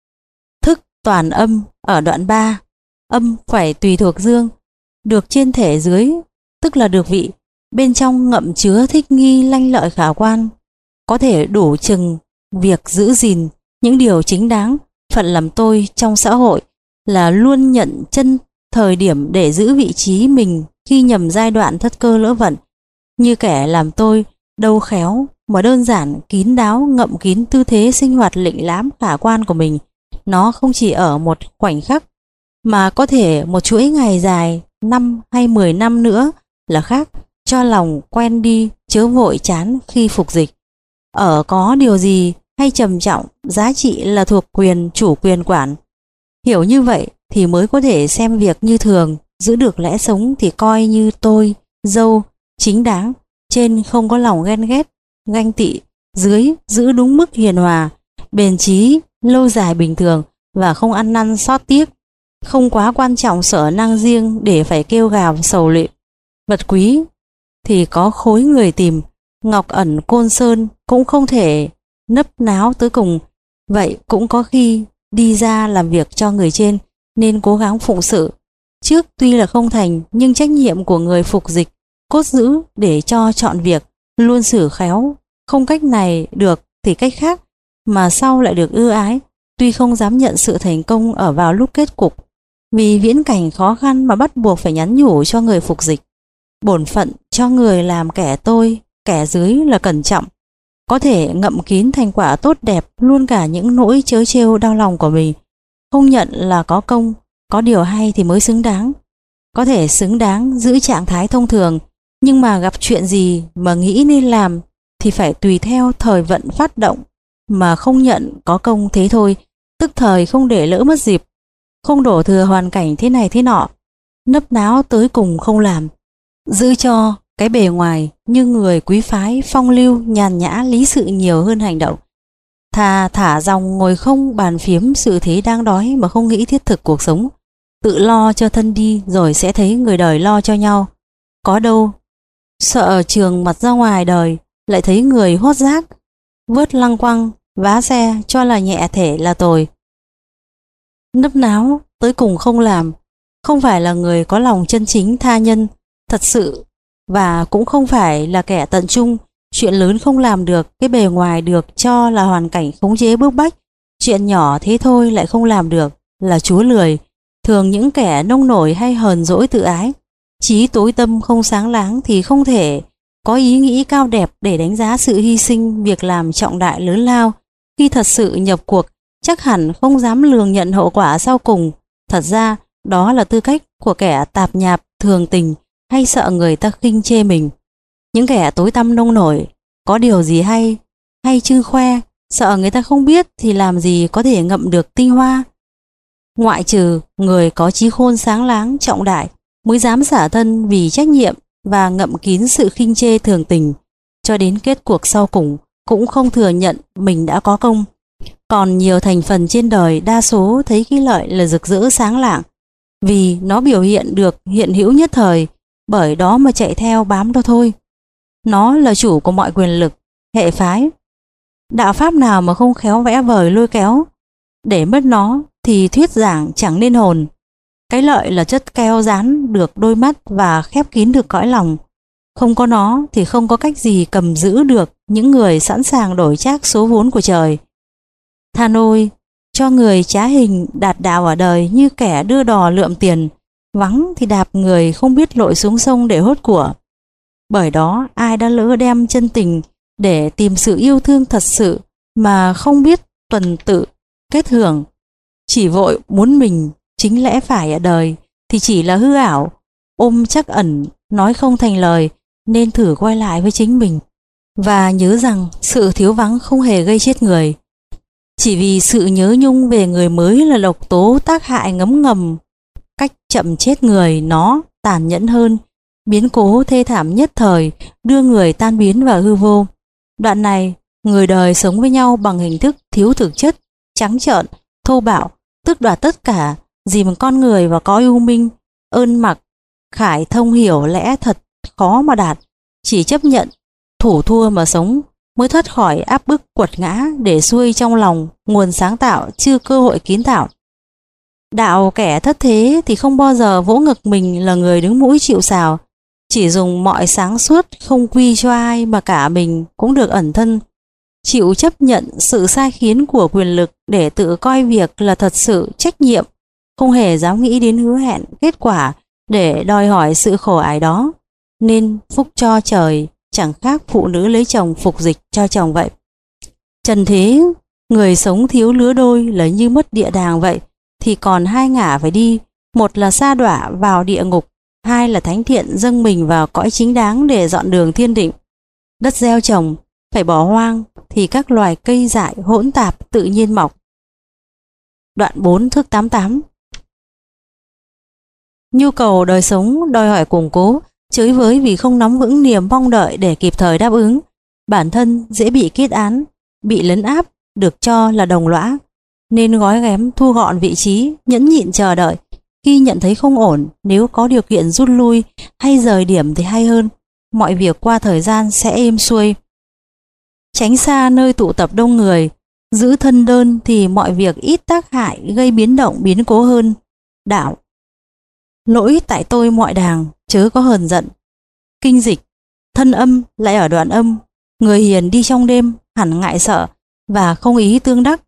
thức toàn âm ở đoạn ba, âm phải tùy thuộc dương, được trên thể dưới, tức là được vị, bên trong ngậm chứa thích nghi lanh lợi khả quan, có thể đủ chừng việc giữ gìn những điều chính đáng. Phận làm tôi trong xã hội là luôn nhận chân thời điểm để giữ vị trí mình khi nhầm giai đoạn thất cơ lỡ vận. Như kẻ làm tôi đâu khéo mà đơn giản kín đáo ngậm kín tư thế sinh hoạt lịnh lãm khả quan của mình. Nó không chỉ ở một khoảnh khắc, mà có thể một chuỗi ngày dài, năm hay mười năm nữa là khác. Cho lòng quen đi, chớ vội chán khi phục dịch. Ở có điều gì hay trầm trọng, giá trị là thuộc quyền chủ quyền quản. Hiểu như vậy thì mới có thể xem việc như thường, giữ được lẽ sống thì coi như tôi, dâu, chính đáng, trên không có lòng ghen ghét, ganh tị, dưới giữ đúng mức hiền hòa, bền trí, lâu dài bình thường và không ăn năn xót tiếc, không quá quan trọng sở năng riêng để phải kêu gào sầu luyện. Vật quý thì có khối người tìm, ngọc ẩn côn sơn cũng không thể nấp náo tới cùng. Vậy cũng có khi đi ra làm việc cho người trên nên cố gắng phụng sự. Trước tuy là không thành, nhưng trách nhiệm của người phục dịch cốt giữ để cho chọn việc, luôn xử khéo, không cách này được thì cách khác, mà sau lại được ưu ái. Tuy không dám nhận sự thành công ở vào lúc kết cục, vì viễn cảnh khó khăn mà bắt buộc phải nhắn nhủ cho người phục dịch. Bổn phận cho người làm kẻ tôi, kẻ dưới là cẩn trọng, có thể ngậm kín thành quả tốt đẹp luôn cả những nỗi trớ trêu đau lòng của mình. Không nhận là có công, có điều hay thì mới xứng đáng. Có thể xứng đáng giữ trạng thái thông thường, nhưng mà gặp chuyện gì mà nghĩ nên làm thì phải tùy theo thời vận phát động, mà không nhận có công thế thôi, tức thời không để lỡ mất dịp, không đổ thừa hoàn cảnh thế này thế nọ, nấp náo tới cùng không làm, giữ cho cái bề ngoài như người quý phái phong lưu nhàn nhã lý sự nhiều hơn hành động. Thà thả dòng ngồi không bàn phiếm sự thế đang đói mà không nghĩ thiết thực cuộc sống, tự lo cho thân đi rồi sẽ thấy người đời lo cho nhau. Có đâu sợ trường mặt ra ngoài đời lại thấy người hót rác, vớt lăng quăng, vá xe cho là nhẹ thể là tồi. Nấp náo tới cùng không làm, không phải là người có lòng chân chính tha nhân thật sự, và cũng không phải là kẻ tận trung. Chuyện lớn không làm được, cái bề ngoài được cho là hoàn cảnh khống chế bức bách, chuyện nhỏ thế thôi lại không làm được là chúa lười. Thường những kẻ nông nổi hay hờn dỗi tự ái, trí tối tâm không sáng láng thì không thể có ý nghĩ cao đẹp để đánh giá sự hy sinh, việc làm trọng đại lớn lao. Khi thật sự nhập cuộc, chắc hẳn không dám lường nhận hậu quả sau cùng. Thật ra đó là tư cách của kẻ tạp nhạp thường tình, hay sợ người ta khinh chê mình. Những kẻ tối tăm nông nổi, có điều gì hay hay trưng khoe, sợ người ta không biết thì làm gì có thể ngậm được tinh hoa. Ngoại trừ người có trí khôn sáng láng trọng đại mới dám xả thân vì trách nhiệm và ngậm kín sự khinh chê thường tình, cho đến kết cuộc sau cùng cũng không thừa nhận mình đã có công. Còn nhiều thành phần trên đời đa số thấy cái lợi là rực rỡ sáng lạng, vì nó biểu hiện được hiện hữu nhất thời, bởi đó mà chạy theo bám đó thôi. Nó là chủ của mọi quyền lực, hệ phái. Đạo pháp nào mà không khéo vẽ vời lôi kéo, để mất nó thì thuyết giảng chẳng nên hồn. Cái lợi là chất keo dán được đôi mắt và khép kín được cõi lòng. Không có nó thì không có cách gì cầm giữ được những người sẵn sàng đổi trác số vốn của trời. Than ôi, cho người trá hình đạt đạo ở đời như kẻ đưa đò lượm tiền, vắng thì đạp người không biết lội xuống sông để hốt của. Bởi đó ai đã lỡ đem chân tình để tìm sự yêu thương thật sự mà không biết tuần tự, kết hưởng, chỉ vội muốn mình chính lẽ phải ở đời thì chỉ là hư ảo, ôm chắc ẩn, nói không thành lời, nên thử quay lại với chính mình. Và nhớ rằng sự thiếu vắng không hề gây chết người. Chỉ vì sự nhớ nhung về người mới là độc tố tác hại ngấm ngầm, cách chậm chết người nó tàn nhẫn hơn, biến cố thê thảm nhất thời đưa người tan biến vào hư vô. Đoạn này, người đời sống với nhau bằng hình thức thiếu thực chất, trắng trợn, thô bạo, tước đoạt tất cả, dìm con người vào cõi u minh, ơn mặc, khải thông hiểu lẽ thật khó mà đạt, chỉ chấp nhận thủ thua mà sống mới thoát khỏi áp bức quật ngã để xuôi trong lòng nguồn sáng tạo chưa cơ hội kiến tạo. Đạo kẻ thất thế thì không bao giờ vỗ ngực mình là người đứng mũi chịu sào, chỉ dùng mọi sáng suốt không quy cho ai mà cả mình cũng được ẩn thân, chịu chấp nhận sự sai khiến của quyền lực để tự coi việc là thật sự trách nhiệm, không hề dám nghĩ đến hứa hẹn kết quả để đòi hỏi sự khổ ải đó. Nên phúc cho trời chẳng khác phụ nữ lấy chồng phục dịch cho chồng vậy. Trần thế, người sống thiếu lứa đôi là như mất địa đàng vậy, thì còn hai ngả phải đi, một là sa đọa vào địa ngục, hai là thánh thiện dâng mình vào cõi chính đáng để dọn đường thiên định. Đất gieo trồng phải bỏ hoang thì các loài cây dại hỗn tạp tự nhiên mọc. Đoạn bốn thước tám mươi tám. Nhu cầu đời sống đòi hỏi củng cố, chới với vì không nắm vững niềm mong đợi để kịp thời đáp ứng. Bản thân dễ bị kết án, bị lấn áp, được cho là đồng lõa, nên gói ghém thu gọn vị trí, nhẫn nhịn chờ đợi. Khi nhận thấy không ổn, nếu có điều kiện rút lui hay rời điểm thì hay hơn, mọi việc qua thời gian sẽ êm xuôi. Tránh xa nơi tụ tập đông người, giữ thân đơn thì mọi việc ít tác hại, gây biến động biến cố hơn. Đạo: lỗi tại tôi mọi đàng, chớ có hờn giận. Kinh dịch: thân âm lại ở đoạn âm, người hiền đi trong đêm hẳn ngại sợ và không ý tương đắc.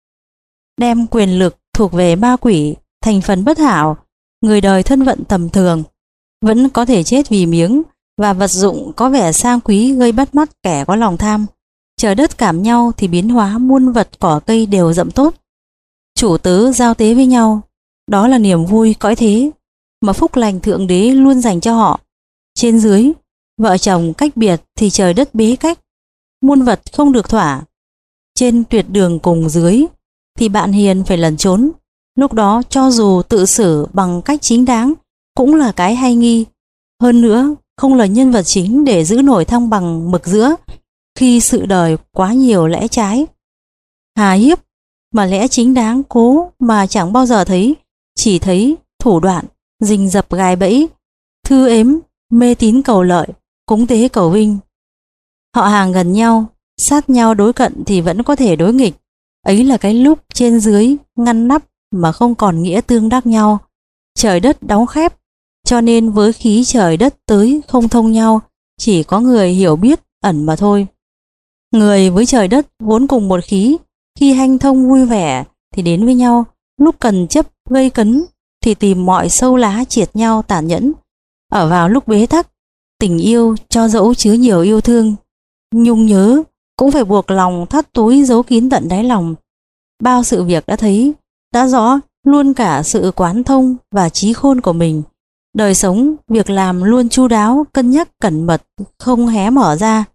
Đem quyền lực thuộc về ma quỷ, thành phần bất hảo, người đời thân vận tầm thường, vẫn có thể chết vì miếng, và vật dụng có vẻ sang quý gây bắt mắt kẻ có lòng tham. Trời đất cảm nhau thì biến hóa muôn vật cỏ cây đều rậm tốt. Chủ tớ giao tế với nhau, đó là niềm vui cõi thế mà phúc lành thượng đế luôn dành cho họ. Trên dưới, vợ chồng cách biệt thì trời đất bế cách, muôn vật không được thỏa. Trên tuyệt đường cùng dưới thì bạn hiền phải lẩn trốn. Lúc đó cho dù tự xử bằng cách chính đáng cũng là cái hay nghi. Hơn nữa, không là nhân vật chính để giữ nổi thăng bằng mực giữa khi sự đời quá nhiều lẽ trái. Hà hiếp mà lẽ chính đáng cố mà chẳng bao giờ thấy, chỉ thấy thủ đoạn, rình rập gài bẫy, thư ếm, mê tín cầu lợi, cúng tế cầu vinh. Họ hàng gần nhau, sát nhau đối cận thì vẫn có thể đối nghịch. Ấy là cái lúc trên dưới ngăn nắp mà không còn nghĩa tương đắc nhau. Trời đất đóng khép, cho nên với khí trời đất tới không thông nhau, chỉ có người hiểu biết ẩn mà thôi. Người với trời đất vốn cùng một khí, khi hanh thông vui vẻ thì đến với nhau, lúc cần chấp gây cấn thì tìm mọi sâu lá triệt nhau tàn nhẫn. Ở vào lúc bế tắc, tình yêu cho dẫu chứa nhiều yêu thương, nhung nhớ cũng phải buộc lòng thắt túi giấu kín tận đáy lòng. Bao sự việc đã thấy, đã rõ luôn cả sự quán thông và trí khôn của mình. Đời sống, việc làm luôn chu đáo, cân nhắc cẩn mật, không hé mở ra,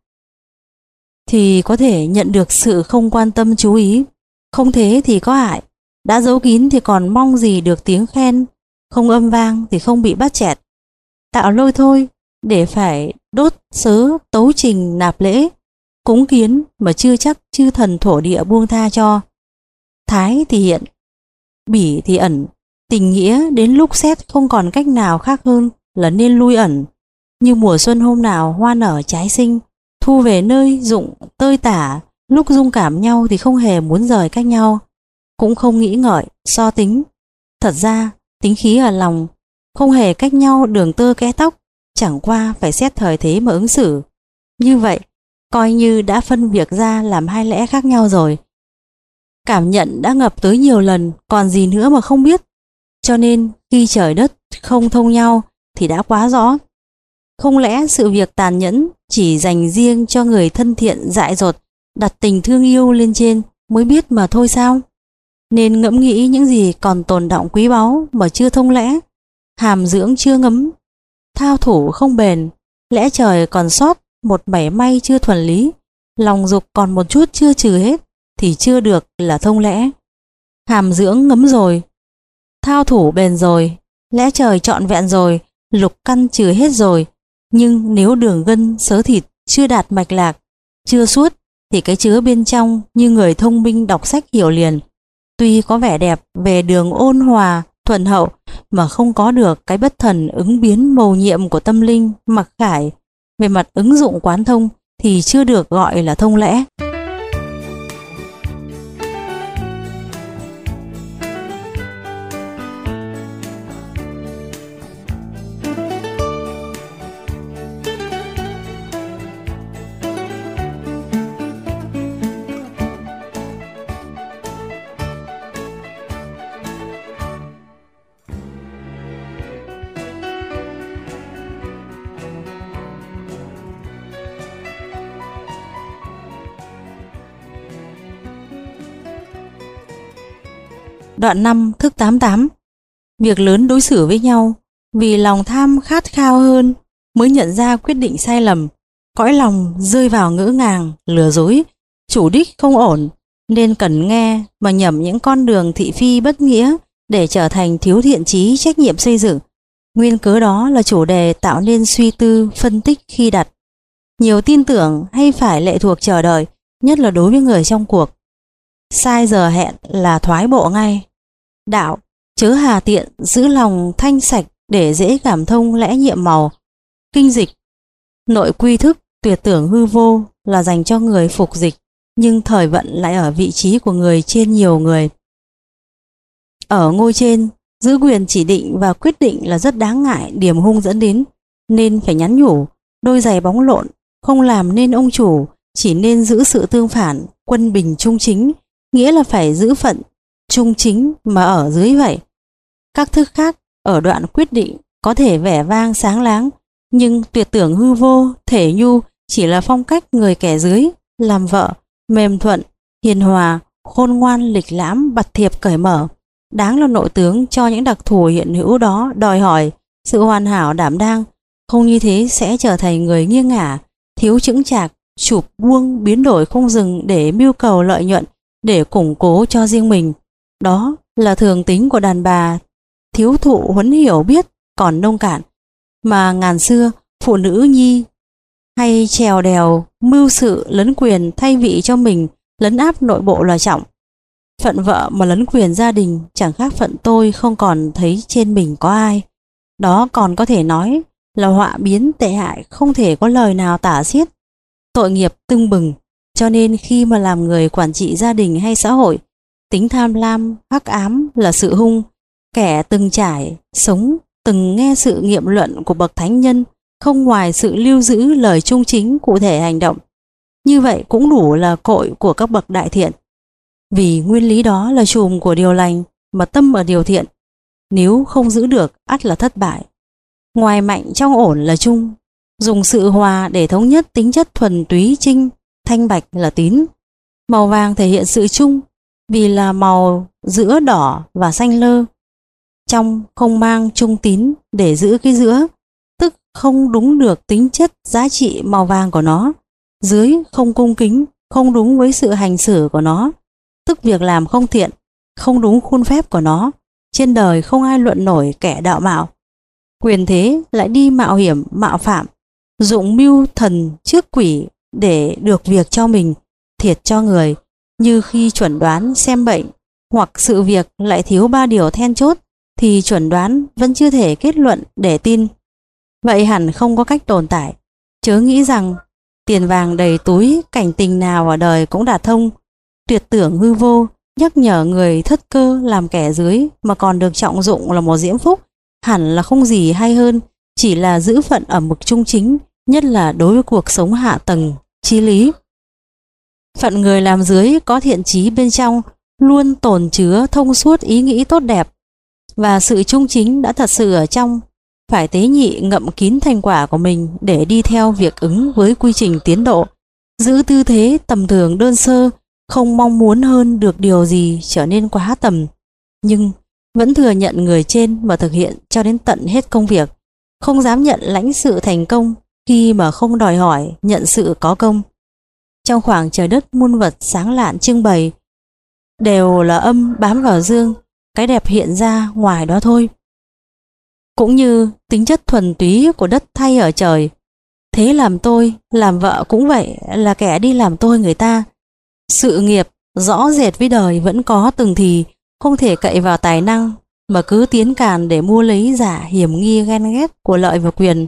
thì có thể nhận được sự không quan tâm chú ý. Không thế thì có hại. Đã giấu kín thì còn mong gì được tiếng khen, không âm vang thì không bị bắt chẹt. Tạo lôi thôi để phải đốt sớ tấu trình nạp lễ, cúng kiến mà chưa chắc chư thần thổ địa buông tha cho. Thái thì hiện, bỉ thì ẩn, tình nghĩa đến lúc xét không còn cách nào khác hơn là nên lui ẩn. Như mùa xuân hôm nào hoa nở trái xinh, thu về nơi rụng tơi tả, lúc dung cảm nhau thì không hề muốn rời cách nhau, cũng không nghĩ ngợi, so tính. Thật ra, tính khí ở lòng, không hề cách nhau đường tơ kẽ tóc, chẳng qua phải xét thời thế mà ứng xử. Như vậy, coi như đã phân việc ra làm hai lẽ khác nhau rồi. Cảm nhận đã ngập tới nhiều lần, còn gì nữa mà không biết. Cho nên khi trời đất không thông nhau thì đã quá rõ. Không lẽ sự việc tàn nhẫn chỉ dành riêng cho người thân thiện dại dột, đặt tình thương yêu lên trên mới biết mà thôi sao? Nên ngẫm nghĩ những gì còn tồn đọng quý báu mà chưa thông lẽ, hàm dưỡng chưa ngấm, thao thủ không bền, lẽ trời còn sót một mảy may chưa thuần lý, lòng dục còn một chút chưa trừ hết thì chưa được là thông lẽ. Hàm dưỡng ngấm rồi, thao thủ bền rồi, lẽ trời trọn vẹn rồi, lục căn trừ hết rồi, nhưng nếu đường gân sớ thịt chưa đạt mạch lạc, chưa suốt thì cái chứa bên trong như người thông minh đọc sách hiểu liền. Tuy có vẻ đẹp về đường ôn hòa, thuần hậu mà không có được cái bất thần ứng biến mầu nhiệm của tâm linh mặc khải, về mặt ứng dụng quán thông thì chưa được gọi là thông lẽ. Đoạn năm thức tám mươi tám. Việc lớn đối xử với nhau, vì lòng tham khát khao hơn mới nhận ra quyết định sai lầm, cõi lòng rơi vào ngỡ ngàng, lừa dối, chủ đích không ổn, nên cần nghe mà nhẩm những con đường thị phi bất nghĩa để trở thành thiếu thiện chí trách nhiệm xây dựng. Nguyên cớ đó là chủ đề tạo nên suy tư, phân tích khi đặt. Nhiều tin tưởng hay phải lệ thuộc chờ đợi, nhất là đối với người trong cuộc. Sai giờ hẹn là thoái bộ ngay. Đạo, chớ hà tiện, giữ lòng thanh sạch để dễ cảm thông lẽ nhiệm màu. Kinh dịch, nội quy thức, tuyệt tưởng hư vô là dành cho người phục dịch, nhưng thời vận lại ở vị trí của người trên nhiều người. Ở ngôi trên, giữ quyền chỉ định và quyết định là rất đáng ngại điểm hung dẫn đến, nên phải nhắn nhủ, đôi giày bóng lộn, không làm nên ông chủ, chỉ nên giữ sự tương phản, quân bình trung chính, nghĩa là phải giữ phận trung chính mà ở dưới vậy. Các thức khác ở đoạn quyết định có thể vẻ vang sáng láng, nhưng tuyệt tưởng hư vô, thể nhu chỉ là phong cách người kẻ dưới, làm vợ, mềm thuận, hiền hòa, khôn ngoan, lịch lãm, bặt thiệp, cởi mở. Đáng là nội tướng cho những đặc thù hiện hữu đó đòi hỏi sự hoàn hảo đảm đang, không như thế sẽ trở thành người nghiêng ngả, thiếu chững chạc, chụp buông biến đổi không dừng để mưu cầu lợi nhuận, để củng cố cho riêng mình. Đó là thường tính của đàn bà thiếu thụ huấn hiểu biết còn nông cạn, mà ngàn xưa phụ nữ nhi hay trèo đèo mưu sự lấn quyền thay vị cho mình lấn áp nội bộ là trọng. Phận vợ mà lấn quyền gia đình chẳng khác phận tôi không còn thấy trên mình có ai. Đó còn có thể nói là họa biến tệ hại không thể có lời nào tả xiết, tội nghiệp tưng bừng. Cho nên khi mà làm người quản trị gia đình hay xã hội, tính tham lam, hắc ám là sự hung. Kẻ từng trải, sống, từng nghe sự nghiệm luận của bậc thánh nhân, không ngoài sự lưu giữ lời trung chính cụ thể hành động. Như vậy cũng đủ là cội của các bậc đại thiện. Vì nguyên lý đó là chùm của điều lành, mà tâm ở điều thiện. Nếu không giữ được, ắt là thất bại. Ngoài mạnh trong ổn là trung. Dùng sự hòa để thống nhất tính chất thuần túy trinh, thanh bạch là tín. Màu vàng thể hiện sự trung, vì là màu giữa đỏ và xanh lơ. Trong không mang trung tín để giữ cái giữa, tức không đúng được tính chất giá trị màu vàng của nó. Dưới không cung kính, không đúng với sự hành xử của nó, tức việc làm không thiện, không đúng khuôn phép của nó. Trên đời không ai luận nổi kẻ đạo mạo. Quyền thế lại đi mạo hiểm, mạo phạm, dụng mưu thần trước quỷ, để được việc cho mình, thiệt cho người. Như khi chuẩn đoán xem bệnh hoặc sự việc lại thiếu ba điều then chốt thì chuẩn đoán vẫn chưa thể kết luận để tin. Vậy hẳn không có cách tồn tại. Chớ nghĩ rằng tiền vàng đầy túi, cảnh tình nào ở đời cũng đả thông. Tuyệt tưởng hư vô, nhắc nhở người thất cơ làm kẻ dưới mà còn được trọng dụng là một diễm phúc, hẳn là không gì hay hơn, chỉ là giữ phận ở mực trung chính, nhất là đối với cuộc sống hạ tầng, chí lý. Phận người làm dưới có thiện chí bên trong, luôn tồn chứa thông suốt ý nghĩ tốt đẹp, và sự trung chính đã thật sự ở trong. Phải tế nhị ngậm kín thành quả của mình để đi theo việc ứng với quy trình tiến độ, giữ tư thế tầm thường đơn sơ, không mong muốn hơn được điều gì trở nên quá tầm, nhưng vẫn thừa nhận người trên mà thực hiện cho đến tận hết công việc, không dám nhận lãnh sự thành công khi mà không đòi hỏi nhận sự có công. Trong khoảng trời đất muôn vật sáng lạn trưng bày, đều là âm bám vào dương, cái đẹp hiện ra ngoài đó thôi. Cũng như tính chất thuần túy của đất thay ở trời, thế làm tôi, làm vợ cũng vậy, là kẻ đi làm tôi người ta. Sự nghiệp rõ rệt với đời vẫn có từng thì, không thể cậy vào tài năng mà cứ tiến càn để mua lấy giả hiểm nghi ghen ghét của lợi và quyền.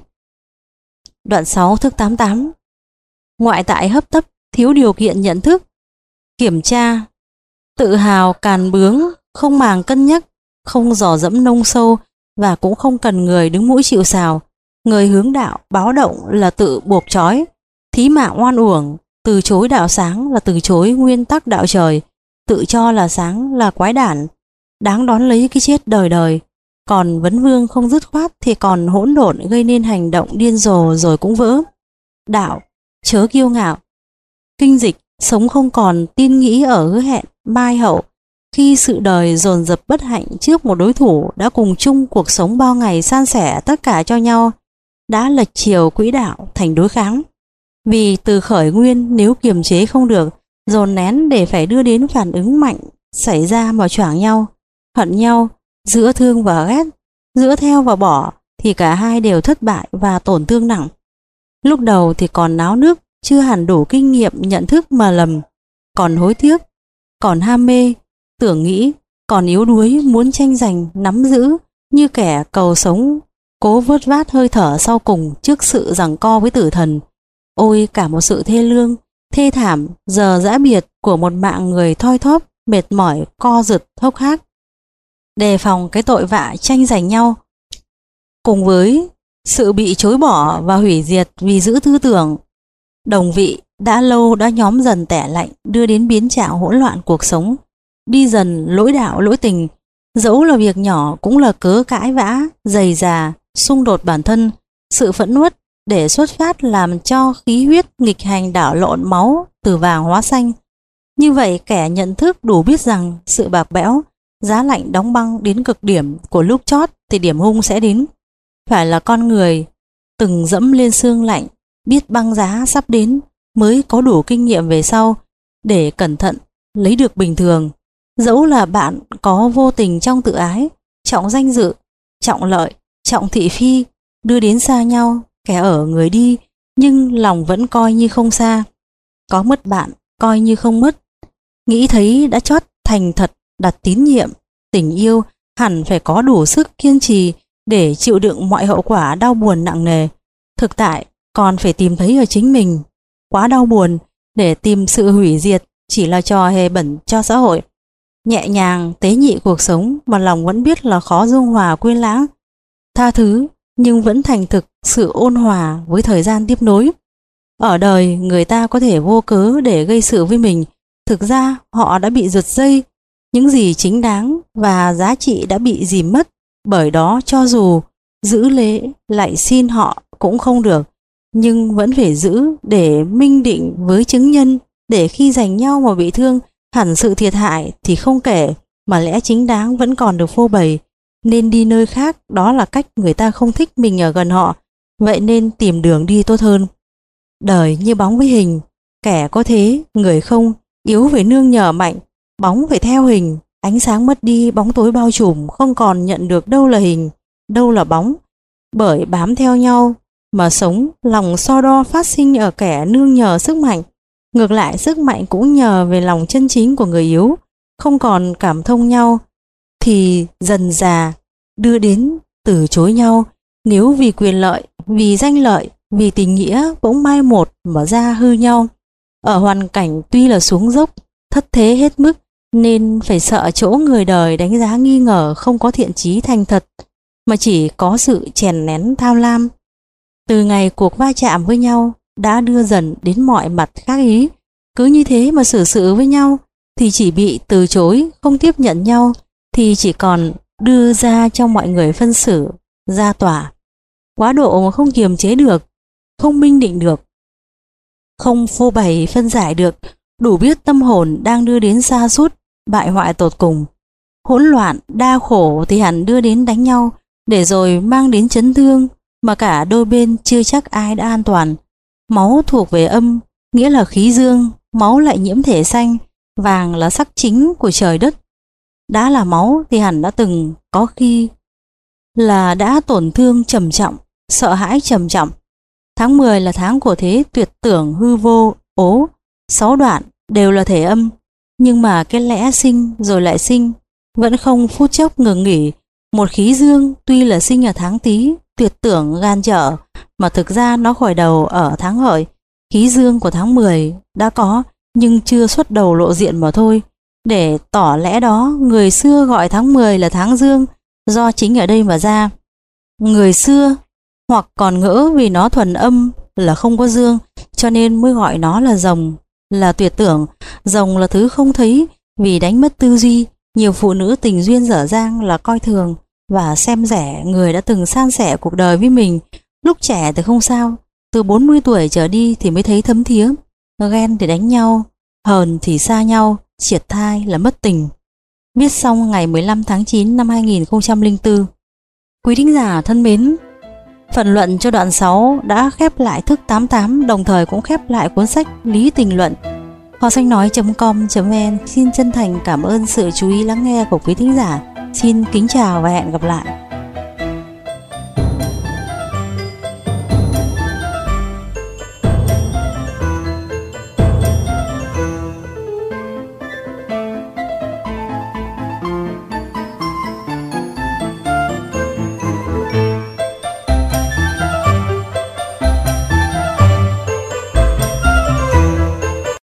Đoạn sáu thức tám mươi tám. Ngoại tại hấp tấp, thiếu điều kiện nhận thức, kiểm tra, tự hào càn bướng, không màng cân nhắc, không dò dẫm nông sâu, và cũng không cần người đứng mũi chịu sào. Người hướng đạo báo động là tự buộc trói, thí mạng oan uổng, từ chối đạo sáng là từ chối nguyên tắc đạo trời, tự cho là sáng là quái đản, đáng đón lấy cái chết đời đời. Còn vấn vương không dứt khoát thì còn hỗn độn, gây nên hành động điên rồ rồi cũng vỡ. Đạo chớ kiêu ngạo, kinh dịch, sống không còn tin nghĩ ở hứa hẹn mai hậu. Khi sự đời dồn dập bất hạnh trước một đối thủ đã cùng chung cuộc sống bao ngày san sẻ tất cả cho nhau, đã lệch chiều quỹ đạo thành đối kháng. Vì từ khởi nguyên nếu kiềm chế không được, dồn nén để phải đưa đến phản ứng mạnh xảy ra mà choảng nhau, hận nhau, giữa thương và ghét, giữa theo và bỏ, thì cả hai đều thất bại và tổn thương nặng. Lúc đầu thì còn náo nức, chưa hẳn đủ kinh nghiệm nhận thức mà lầm, còn hối tiếc, còn ham mê, tưởng nghĩ, còn yếu đuối muốn tranh giành, nắm giữ như kẻ cầu sống, cố vớt vát hơi thở sau cùng trước sự giằng co với tử thần. Ôi cả một sự thê lương, thê thảm, giờ dã biệt của một mạng người thoi thóp, mệt mỏi, co rụt, hốc hác. Đề phòng cái tội vạ tranh giành nhau, cùng với sự bị chối bỏ và hủy diệt vì giữ tư tưởng đồng vị đã lâu đã nhóm dần tẻ lạnh, đưa đến biến trạng hỗn loạn cuộc sống, đi dần lỗi đạo lỗi tình. Dẫu là việc nhỏ cũng là cớ cãi vã, dày dà, xung đột bản thân, sự phẫn uất để xuất phát làm cho khí huyết nghịch hành đảo lộn máu từ vàng hóa xanh. Như vậy kẻ nhận thức đủ biết rằng sự bạc bẽo, giá lạnh đóng băng đến cực điểm của lúc chót thì điểm hung sẽ đến. Phải là con người từng dẫm lên xương lạnh, biết băng giá sắp đến mới có đủ kinh nghiệm về sau để cẩn thận lấy được bình thường. Dẫu là bạn có vô tình trong tự ái, trọng danh dự, trọng lợi, trọng thị phi, đưa đến xa nhau, kẻ ở người đi, nhưng lòng vẫn coi như không xa. Có mất bạn, coi như không mất. Nghĩ thấy đã chót thành thật, đặt tín nhiệm, tình yêu, hẳn phải có đủ sức kiên trì để chịu đựng mọi hậu quả đau buồn nặng nề. Thực tại còn phải tìm thấy ở chính mình. Quá đau buồn để tìm sự hủy diệt chỉ là trò hề bẩn cho xã hội. Nhẹ nhàng tế nhị cuộc sống mà lòng vẫn biết là khó dung hòa quên lãng. Tha thứ nhưng vẫn thành thực sự ôn hòa với thời gian tiếp nối. Ở đời người ta có thể vô cớ để gây sự với mình, thực ra họ đã bị giật dây, những gì chính đáng và giá trị đã bị dìm mất. Bởi đó cho dù giữ lễ lại xin họ cũng không được, nhưng vẫn phải giữ để minh định với chứng nhân, để khi giành nhau mà bị thương, hẳn sự thiệt hại thì không kể, mà lẽ chính đáng vẫn còn được phô bày. Nên đi nơi khác, đó là cách người ta không thích mình ở gần họ, vậy nên tìm đường đi tốt hơn. Đời như bóng với hình, kẻ có thế, người không, yếu phải nương nhờ mạnh, bóng phải theo hình, ánh sáng mất đi, bóng tối bao trùm, không còn nhận được đâu là hình, đâu là bóng. Bởi bám theo nhau, mà sống, lòng so đo phát sinh ở kẻ nương nhờ sức mạnh. Ngược lại, sức mạnh cũng nhờ về lòng chân chính của người yếu, không còn cảm thông nhau, thì dần dà đưa đến từ chối nhau. Nếu vì quyền lợi, vì danh lợi, vì tình nghĩa bỗng mai một mở ra hư nhau. Ở hoàn cảnh tuy là xuống dốc, thất thế hết mức, nên phải sợ chỗ người đời đánh giá nghi ngờ không có thiện chí thành thật, mà chỉ có sự chèn nén tham lam. Từ ngày cuộc va chạm với nhau đã đưa dần đến mọi mặt khác ý. Cứ như thế mà xử sự với nhau thì chỉ bị từ chối, không tiếp nhận nhau thì chỉ còn đưa ra cho mọi người phân xử, ra tòa. Quá độ mà không kiềm chế được, không minh định được, không phô bày phân giải được, đủ biết tâm hồn đang đưa đến sa sút, bại hoại tột cùng. Hỗn loạn, đa khổ thì hẳn đưa đến đánh nhau, để rồi mang đến chấn thương, mà cả đôi bên chưa chắc ai đã an toàn. Máu thuộc về âm, nghĩa là khí dương, máu lại nhiễm thể xanh, vàng là sắc chính của trời đất. Đã là máu thì hẳn đã từng có khi là đã tổn thương trầm trọng, sợ hãi trầm trọng. Tháng mười là tháng của thế tuyệt tưởng hư vô, ố, sáu đoạn đều là thể âm, nhưng mà cái lẽ sinh rồi lại sinh, vẫn không phút chốc ngừng nghỉ. Một khí dương tuy là sinh ở tháng Tý, tuyệt tưởng gan trở, mà thực ra nó khởi đầu ở tháng Hợi. Khí dương của tháng mười đã có, nhưng chưa xuất đầu lộ diện mà thôi. Để tỏ lẽ đó, người xưa gọi tháng mười là tháng dương, do chính ở đây mà ra. Người xưa hoặc còn ngỡ vì nó thuần âm là không có dương, cho nên mới gọi nó là rồng, là tuyệt tưởng. Rồng là thứ không thấy, vì đánh mất tư duy. Nhiều phụ nữ tình duyên dở dang là coi thường và xem rẻ người đã từng san sẻ cuộc đời với mình. Lúc trẻ thì không sao, từ bốn mươi tuổi trở đi thì mới thấy thấm thía. Ghen thì đánh nhau, hờn thì xa nhau, triệt thai là mất tình. Viết xong ngày mười lăm tháng chín năm hai nghìn không trăm lẻ bốn. Quý thính giả thân mến, phần luận cho đoạn sáu đã khép lại thức tám tám, đồng thời cũng khép lại cuốn sách Lý Tình Luận. Kho sách nói chấm com chấm vn xin chân thành cảm ơn sự chú ý lắng nghe của quý thính giả. Xin kính chào và hẹn gặp lại.